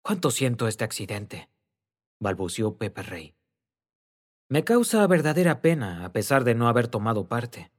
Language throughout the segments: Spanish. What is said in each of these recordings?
«Cuánto siento este accidente», balbuceó Pepe Rey. «Me causa verdadera pena, a pesar de no haber tomado parte».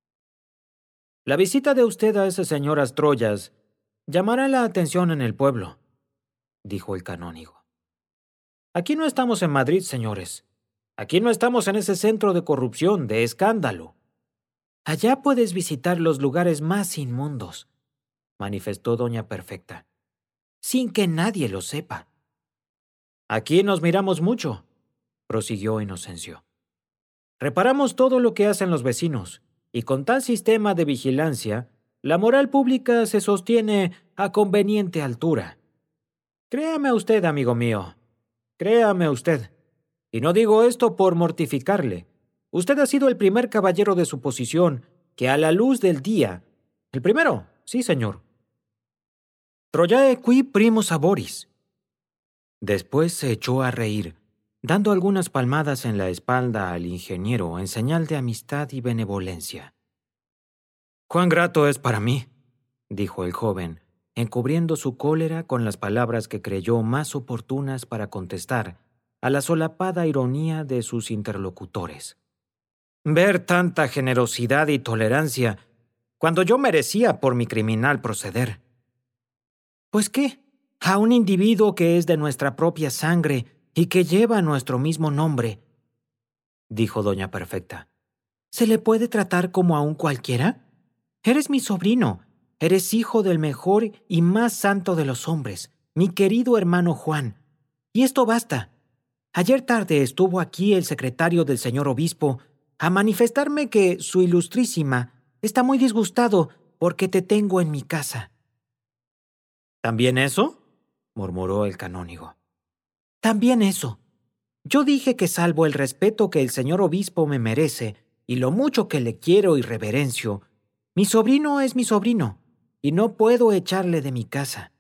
«La visita de usted a esas señoras Troyas llamará la atención en el pueblo», dijo el canónigo. «Aquí no estamos en Madrid, señores. Aquí no estamos en ese centro de corrupción, de escándalo. Allá puedes visitar los lugares más inmundos», manifestó doña Perfecta, «sin que nadie lo sepa». «Aquí nos miramos mucho», prosiguió Inocencio. «Reparamos todo lo que hacen los vecinos, y con tal sistema de vigilancia, la moral pública se sostiene a conveniente altura. Créame usted, amigo mío, créame usted. Y no digo esto por mortificarle. Usted ha sido el primer caballero de su posición que a la luz del día... El primero, sí, señor. Troyae qui primus aboris». Después se echó a reír, dando algunas palmadas en la espalda al ingeniero en señal de amistad y benevolencia. «Cuán grato es para mí», dijo el joven, encubriendo su cólera con las palabras que creyó más oportunas para contestar a la solapada ironía de sus interlocutores. «Ver tanta generosidad y tolerancia cuando yo merecía por mi criminal proceder». «¿Pues qué? A un individuo que es de nuestra propia sangre y que lleva nuestro mismo nombre», dijo doña Perfecta, «¿se le puede tratar como a un cualquiera? Eres mi sobrino, eres hijo del mejor y más santo de los hombres, mi querido hermano Juan. Y esto basta. Ayer tarde estuvo aquí el secretario del señor obispo a manifestarme que su ilustrísima está muy disgustado porque te tengo en mi casa». «¿También eso?», murmuró el canónigo. «También eso. Yo dije que salvo el respeto que el señor obispo me merece y lo mucho que le quiero y reverencio, mi sobrino es mi sobrino, y no puedo echarle de mi casa.